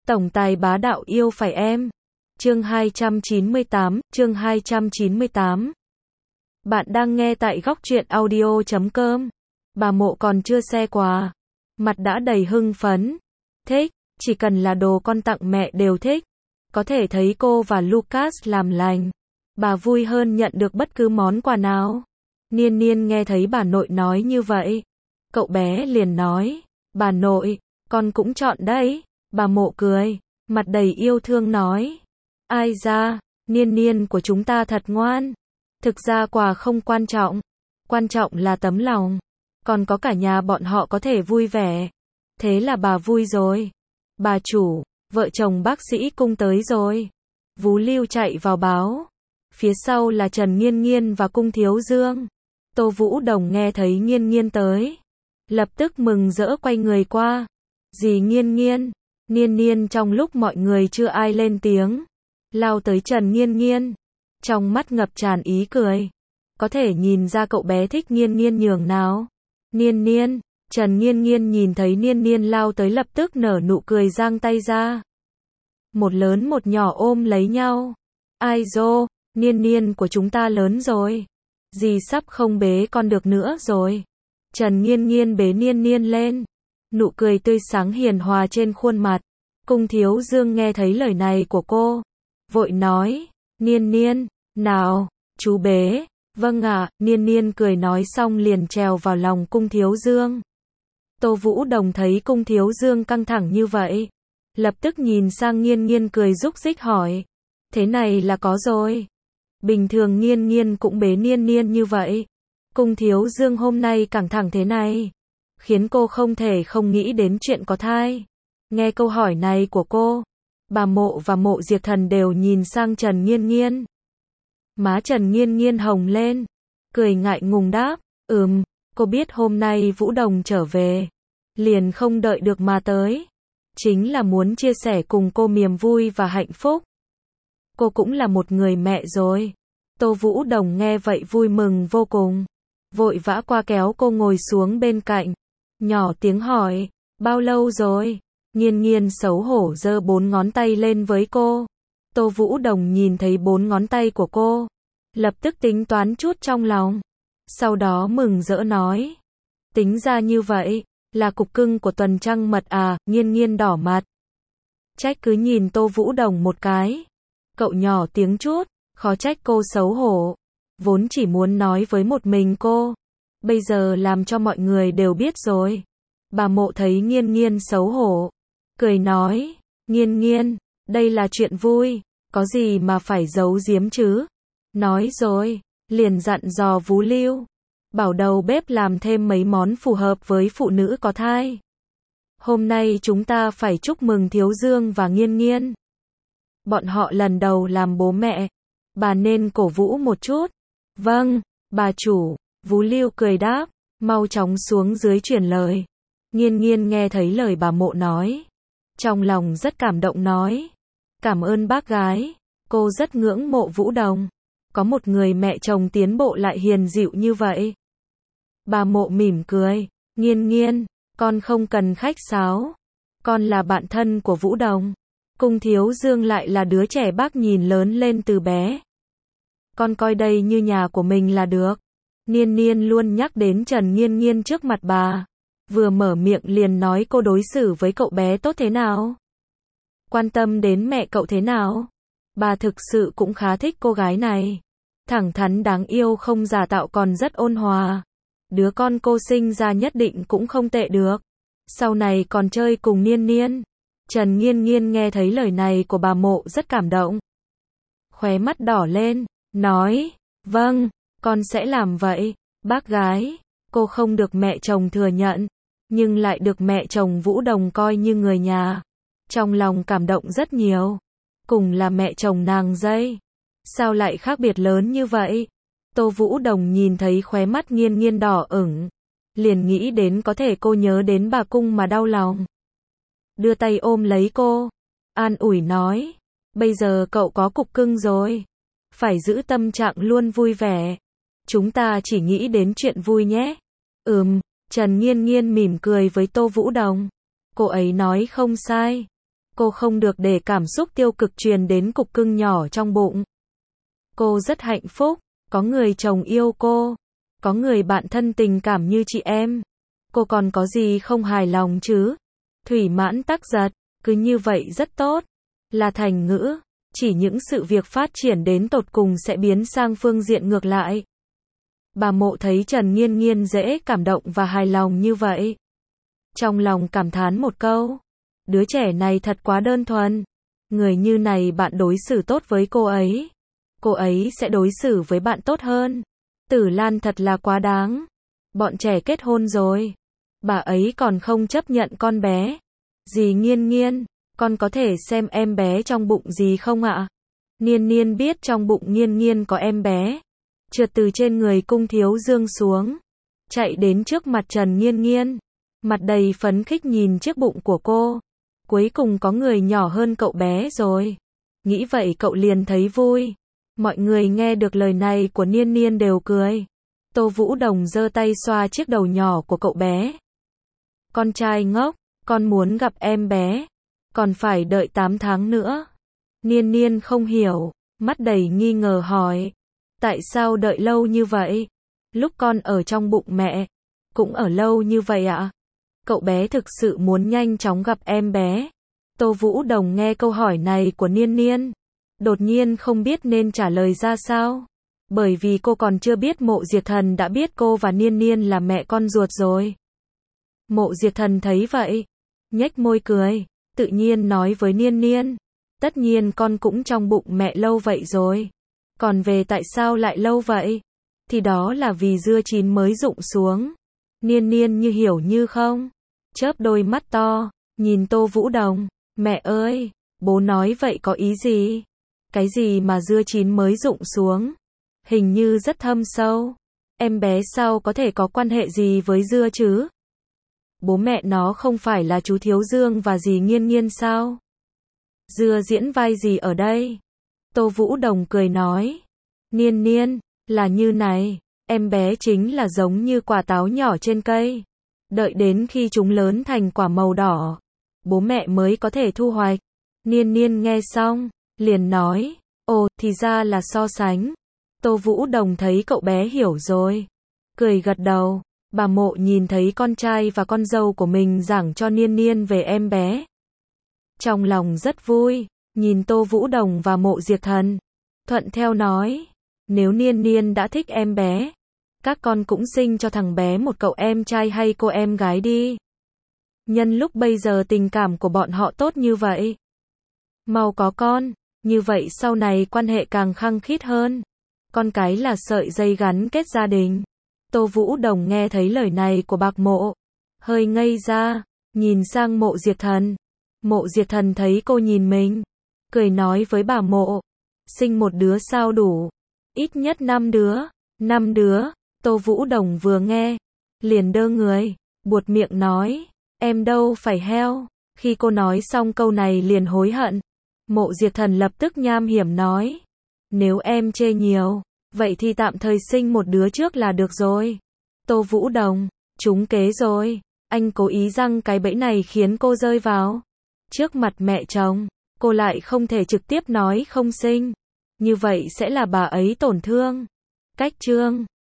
Tổng tài bá đạo yêu phải em. Chương 298. Bạn đang nghe tại góc truyện audio.com. Bà Mộ còn chưa xe quà, mặt đã đầy hưng phấn. Thích, chỉ cần là đồ con tặng mẹ đều thích. Có thể thấy cô và Lucas làm lành, bà vui hơn nhận được bất cứ món quà nào. Niên Niên nghe thấy bà nội nói như vậy, cậu bé liền nói, bà nội, con cũng chọn đấy. Bà Mộ cười, mặt đầy yêu thương nói, ai da, Niên Niên của chúng ta thật ngoan. Thực ra quà không quan trọng, quan trọng là tấm lòng. Còn có cả nhà bọn họ có thể vui vẻ. Thế là bà vui rồi. Bà chủ, vợ chồng bác sĩ Cung tới rồi. Vú Lưu chạy vào báo. Phía sau là Trần Nghiên Nghiên và Cung Thiếu Dương. Tô Vũ Đồng nghe thấy Nghiên Nghiên tới, lập tức mừng rỡ quay người qua. Dì Nghiên Nghiên, Niên Niên trong lúc mọi người chưa ai lên tiếng, lao tới Trần Nghiên Nghiên, trong mắt ngập tràn ý cười. Có thể nhìn ra cậu bé thích Nghiên Nghiên nhường nào. Niên Niên, Trần Nghiên Nghiên nhìn thấy Niên Niên lao tới lập tức nở nụ cười giang tay ra. Một lớn một nhỏ ôm lấy nhau. Ai dô, Niên Niên của chúng ta lớn rồi. Dì sắp không bế con được nữa rồi. Trần Nghiên Nghiên bế Niên Niên lên. Nụ cười tươi sáng hiền hòa trên khuôn mặt. Cung Thiếu Dương nghe thấy lời này của cô, vội nói, Niên Niên, nào, chú bế. Vâng ạ, Niên Niên cười nói xong liền trèo vào lòng Cung Thiếu Dương. Tô Vũ Đồng thấy Cung Thiếu Dương căng thẳng như vậy, lập tức nhìn sang Nghiên Nghiên cười rúc rích hỏi, thế này là có rồi. Bình thường Nghiên Nghiên cũng bế Niên Niên như vậy. Cung Thiếu Dương hôm nay căng thẳng thế này, khiến cô không thể không nghĩ đến chuyện có thai. Nghe câu hỏi này của cô, bà Mộ và Mộ Diệp Thần đều nhìn sang Trần Nghiên Nghiên. Má Trần Nghiên Nghiên hồng lên, cười ngại ngùng đáp, cô biết hôm nay Vũ Đồng trở về, liền không đợi được mà tới. Chính là muốn chia sẻ cùng cô niềm vui và hạnh phúc. Cô cũng là một người mẹ rồi. Tô Vũ Đồng nghe vậy vui mừng vô cùng, vội vã qua kéo cô ngồi xuống bên cạnh, nhỏ tiếng hỏi, bao lâu rồi? Nghiên Nghiên xấu hổ giơ 4 ngón tay lên với cô. Tô Vũ Đồng nhìn thấy 4 ngón tay của cô, lập tức tính toán chút trong lòng. Sau đó mừng rỡ nói, tính ra như vậy, là cục cưng của Tuần Trăng Mật à. Nghiên Nghiên đỏ mặt, trách cứ nhìn Tô Vũ Đồng một cái. Cậu nhỏ tiếng chút, khó trách cô xấu hổ. Vốn chỉ muốn nói với một mình cô, bây giờ làm cho mọi người đều biết rồi. Bà Mộ thấy Nghiên Nghiên xấu hổ, cười nói, Nghiên Nghiên, đây là chuyện vui, có gì mà phải giấu giếm chứ. Nói rồi, liền dặn dò Vú Lưu, bảo đầu bếp làm thêm mấy món phù hợp với phụ nữ có thai. Hôm nay chúng ta phải chúc mừng Thiếu Dương và Nghiên Nghiên. Bọn họ lần đầu làm bố mẹ, bà nên cổ vũ một chút. Vâng, bà chủ, Vú Lưu cười đáp, mau chóng xuống dưới truyền lời. Nghiên Nghiên nghe thấy lời bà Mộ nói, trong lòng rất cảm động nói, cảm ơn bác gái, cô rất ngưỡng mộ Vũ Đồng, có một người mẹ chồng tiến bộ lại hiền dịu như vậy. Bà Mộ mỉm cười, Nghiên Nghiên, con không cần khách sáo, con là bạn thân của Vũ Đồng. Cung Thiếu Dương lại là đứa trẻ bác nhìn lớn lên từ bé. Con coi đây như nhà của mình là được. Niên Niên luôn nhắc đến Trần Nghiên Nghiên trước mặt bà, vừa mở miệng liền nói cô đối xử với cậu bé tốt thế nào, quan tâm đến mẹ cậu thế nào. Bà thực sự cũng khá thích cô gái này, thẳng thắn đáng yêu không giả tạo còn rất ôn hòa. Đứa con cô sinh ra nhất định cũng không tệ được, sau này còn chơi cùng Niên Niên. Trần Nghiên Nghiên nghe thấy lời này của bà Mộ rất cảm động, khóe mắt đỏ lên, nói, vâng, con sẽ làm vậy. Bác gái, cô không được mẹ chồng thừa nhận, nhưng lại được mẹ chồng Vũ Đồng coi như người nhà. Trong lòng cảm động rất nhiều. Cùng là mẹ chồng nàng dây, sao lại khác biệt lớn như vậy? Tô Vũ Đồng nhìn thấy khóe mắt Nghiên Nghiên đỏ ửng, liền nghĩ đến có thể cô nhớ đến bà Cung mà đau lòng. Đưa tay ôm lấy cô, an ủi nói, bây giờ cậu có cục cưng rồi, phải giữ tâm trạng luôn vui vẻ. Chúng ta chỉ nghĩ đến chuyện vui nhé. Trần Nghiên Nghiên mỉm cười với Tô Vũ Đồng. Cô ấy nói không sai. Cô không được để cảm xúc tiêu cực truyền đến cục cưng nhỏ trong bụng. Cô rất hạnh phúc, có người chồng yêu cô, có người bạn thân tình cảm như chị em. Cô còn có gì không hài lòng chứ? Thủy mãn tắc giật, cứ như vậy rất tốt. Là thành ngữ, chỉ những sự việc phát triển đến tột cùng sẽ biến sang phương diện ngược lại. Bà Mộ thấy Trần Nghiên Nghiên dễ cảm động và hài lòng như vậy. Trong lòng cảm thán một câu, đứa trẻ này thật quá đơn thuần. Người như này bạn đối xử tốt với cô ấy sẽ đối xử với bạn tốt hơn. Tử Lan thật là quá đáng. Bọn trẻ kết hôn rồi, bà ấy còn không chấp nhận con bé. Dì Nghiên Nghiên, con có thể xem em bé trong bụng dì không ạ? Niên Niên biết trong bụng Nghiên Nghiên có em bé, trượt từ trên người Cung Thiếu Dương xuống, chạy đến trước mặt Trần Nghiên Nghiên, mặt đầy phấn khích nhìn chiếc bụng của cô. Cuối cùng có người nhỏ hơn cậu bé rồi. Nghĩ vậy cậu liền thấy vui. Mọi người nghe được lời này của Niên Niên đều cười. Tô Vũ Đồng giơ tay xoa chiếc đầu nhỏ của cậu bé. Con trai ngốc, con muốn gặp em bé, còn phải đợi 8 tháng nữa. Niên Niên không hiểu, mắt đầy nghi ngờ hỏi. Tại sao đợi lâu như vậy? Lúc con ở trong bụng mẹ, cũng ở lâu như vậy ạ? Cậu bé thực sự muốn nhanh chóng gặp em bé. Tô Vũ Đồng nghe câu hỏi này của Niên Niên, đột nhiên không biết nên trả lời ra sao. Bởi vì cô còn chưa biết Mộ Diệt Thần đã biết cô và Niên Niên là mẹ con ruột rồi. Mộ Diệt Thần thấy vậy, nhếch môi cười, tự nhiên nói với Niên Niên. Tất nhiên con cũng trong bụng mẹ lâu vậy rồi. Còn về tại sao lại lâu vậy? Thì đó là vì dưa chín mới rụng xuống. Niên Niên như hiểu như không, chớp đôi mắt to, nhìn Tô Vũ Đồng. Mẹ ơi, bố nói vậy có ý gì? Cái gì mà dưa chín mới rụng xuống? Hình như rất thâm sâu. Em bé sao có thể có quan hệ gì với dưa chứ? Bố mẹ nó không phải là chú Thiếu Dương và dì Nghiên Nghiên sao? Dưa diễn vai gì ở đây? Tô Vũ Đồng cười nói. Niên Niên, là như này, em bé chính là giống như quả táo nhỏ trên cây. Đợi đến khi chúng lớn thành quả màu đỏ, bố mẹ mới có thể thu hoạch. Niên Niên nghe xong, liền nói, ồ, thì ra là so sánh. Tô Vũ Đồng thấy cậu bé hiểu rồi, cười gật đầu. Bà Mộ nhìn thấy con trai và con dâu của mình giảng cho Niên Niên về em bé. Trong lòng rất vui, nhìn Tô Vũ Đồng và Mộ Diệt Thần, thuận theo nói, nếu Niên Niên đã thích em bé, các con cũng sinh cho thằng bé một cậu em trai hay cô em gái đi. Nhân lúc bây giờ tình cảm của bọn họ tốt như vậy, mau có con, như vậy sau này quan hệ càng khăng khít hơn. Con cái là sợi dây gắn kết gia đình. Tô Vũ Đồng nghe thấy lời này của bạc Mộ, hơi ngây ra, nhìn sang Mộ Diệt Thần. Mộ Diệt Thần thấy cô nhìn mình, cười nói với bà Mộ, sinh một đứa sao đủ, ít nhất 5 đứa. 5 đứa, Tô Vũ Đồng vừa nghe, liền đơ người, buột miệng nói, em đâu phải heo. Khi cô nói xong câu này liền hối hận. Mộ Diệt Thần lập tức nham hiểm nói, nếu em chê nhiều, vậy thì tạm thời sinh một đứa trước là được rồi. Tô Vũ Đồng, trúng kế rồi, anh cố ý răng cái bẫy này khiến cô rơi vào. Trước mặt mẹ chồng, cô lại không thể trực tiếp nói không sinh. Như vậy sẽ là bà ấy tổn thương. Cách chương